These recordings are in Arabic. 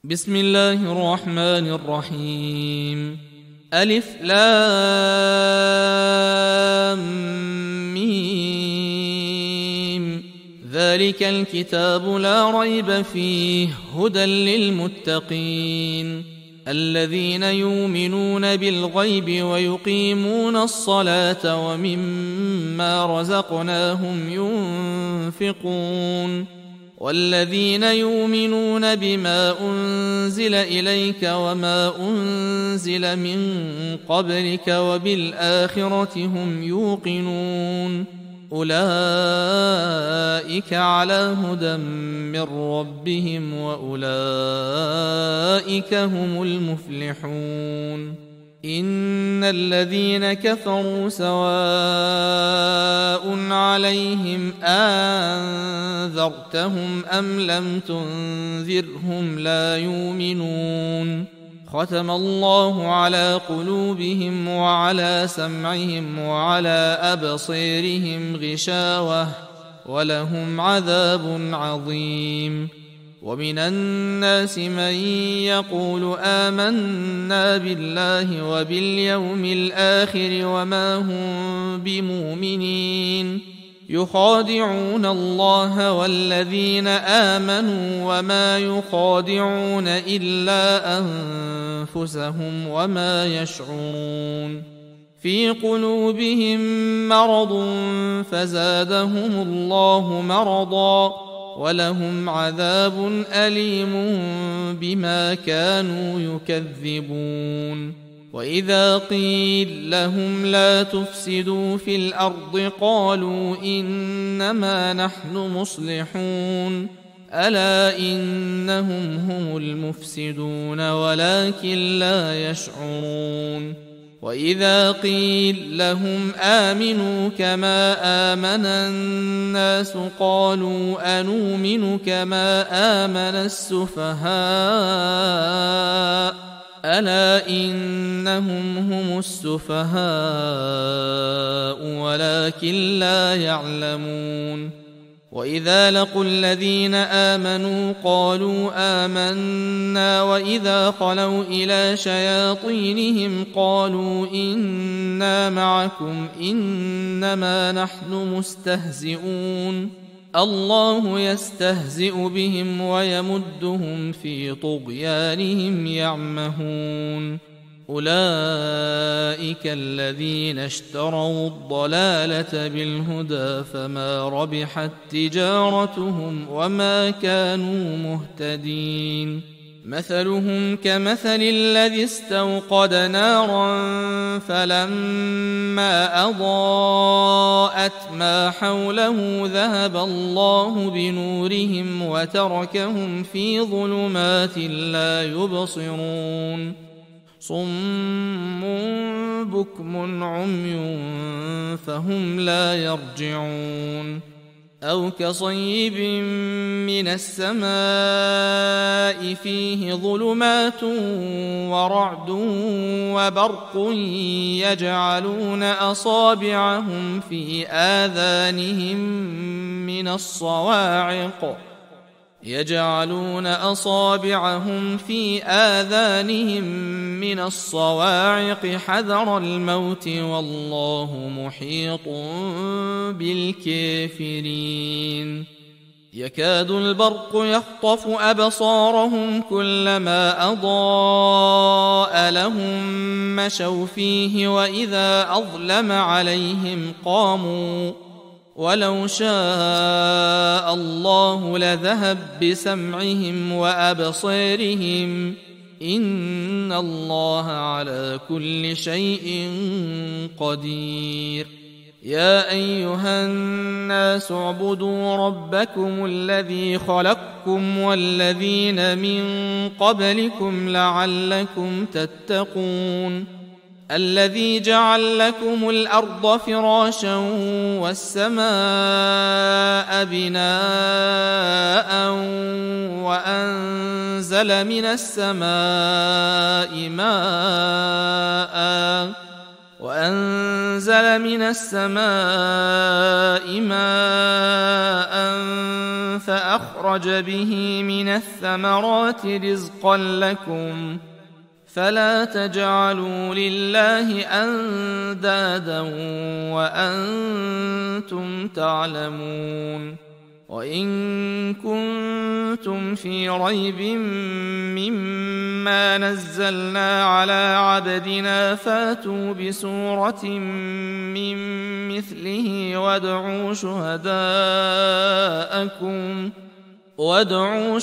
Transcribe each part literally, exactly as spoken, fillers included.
بسم الله الرحمن الرحيم. ألف لام ميم. ذلك الكتاب لا ريب فيه هدى للمتقين الذين يؤمنون بالغيب ويقيمون الصلاة ومما رزقناهم ينفقون والذين يؤمنون بما أنزل إليك وما أنزل من قبلك وبالآخرة هم يوقنون أولئك على هدى من ربهم وأولئك هم المفلحون. إن الذين كفروا سواء عليهم أنذرتهم أم لم تنذرهم لا يؤمنون. ختم الله على قلوبهم وعلى سمعهم وعلى أبصيرهم غشاوة ولهم عذاب عظيم. ومن الناس من يقول آمنا بالله وباليوم الآخر وما هم بمؤمنين يخادعون الله والذين آمنوا وما يخادعون إلا أنفسهم وما يشعرون. في قلوبهم مرض فزادهم الله مرضا ولهم عذاب أليم بما كانوا يكذبون. وإذا قيل لهم لا تفسدوا في الأرض قالوا إنما نحن مصلحون ألا إنهم هم المفسدون ولكن لا يشعرون. وإذا قيل لهم آمنوا كما آمن الناس قالوا أنؤمن كما آمن السفهاء ألا إنهم هم السفهاء ولكن لا يعلمون. وإذا لقوا الذين آمنوا قالوا آمنا وإذا خلوا إلى شياطينهم قالوا إنا معكم إنما نحن مستهزئون الله يستهزئ بهم ويمدهم في طغيانهم يعمهون. أولئك الذين اشتروا الضلالة بالهدى فما ربحت تجارتهم وما كانوا مهتدين. مثلهم كمثل الذي استوقد نارا فلما أضاءت ما حوله ذهب الله بنورهم وتركهم في ظلمات لا يبصرون صم بكم عمي فهم لا يرجعون. أو كصيب من السماء فيه ظلمات ورعد وبرق يجعلون أصابعهم في آذانهم من الصواعق يجعلون أصابعهم في آذانهم من الصواعق حذر الموت والله محيط بالكافرين. يكاد البرق يخطف أبصارهم كلما أضاء لهم مشوا فيه وإذا أظلم عليهم قاموا ولو شاء الله لذهب بسمعهم وأبصارهم إن الله على كل شيء قدير. يا أيها الناس اعبدوا ربكم الذي خلقكم والذين من قبلكم لعلكم تتقون الذي جعل لكم الأرض فراشا والسماء بناء وأنزل من السماء ماء وأنزل من السماء ماء فأخرج به من الثمرات رزقا لكم فلا تجعلوا لله أندادا وأنتم تعلمون وإن كنتم في ريب مما نزلنا على عبدنا فاتوا بسورة من مثله وادعوا شهداءكم وادعوا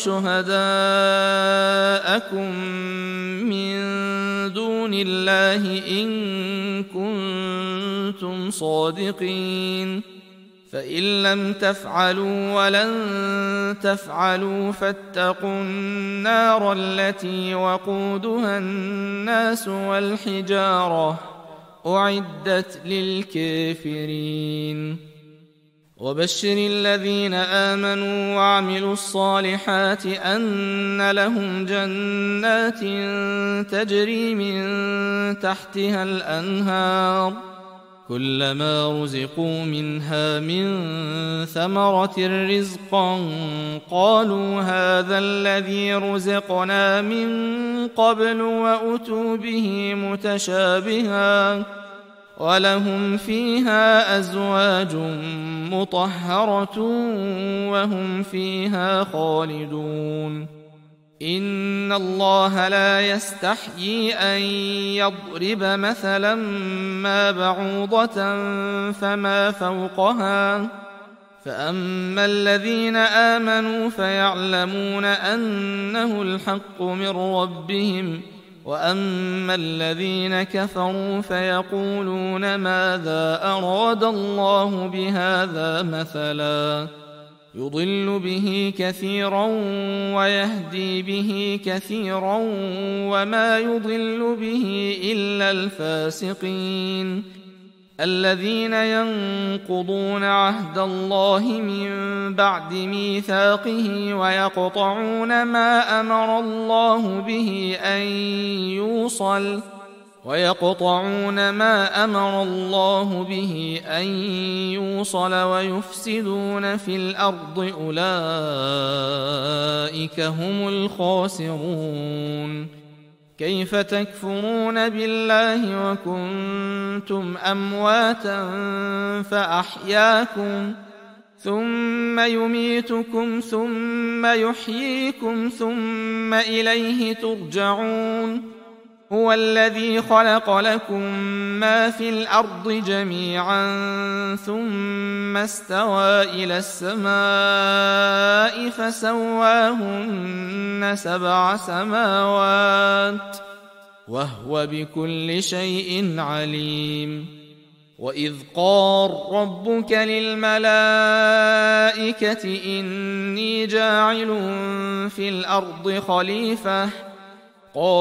شهداءكم من دون الله إن كنتم صادقين فإن لم تفعلوا ولن تفعلوا فاتقوا النار التي وقودها الناس والحجارة أعدت للكافرين وبشر الذين آمنوا وعملوا الصالحات أن لهم جنات تجري من تحتها الأنهار كلما رزقوا منها من ثمرة رزقا قالوا هذا الذي رزقنا من قبل وأتوا به متشابها ولهم فيها أزواج مطهرة وهم فيها خالدون إن الله لا يستحيي أن يضرب مثلا ما بعوضة فما فوقها فأما الذين آمنوا فيعلمون أنه الحق من ربهم وأما الذين كفروا فيقولون ماذا أراد الله بهذا مثلا يضل به كثيرا ويهدي به كثيرا وما يضل به إلا الفاسقين الذين ينقضون عهد الله من بعد ميثاقه ويقطعون ما أمر الله به أن يوصل ويقطعون ما أمر الله به أن يوصل ويفسدون في الأرض أولئك هم الخاسرون كيف تكفرون بالله وكنتم أمواتا فأحياكم ثم يميتكم ثم يحييكم ثم إليه ترجعون هو الذي خلق لكم ما في الأرض جميعا ثم استوى إلى السماء فسواهن سبع سماوات وهو بكل شيء عليم وإذ قال ربك للملائكة إني جاعل في الأرض خليفة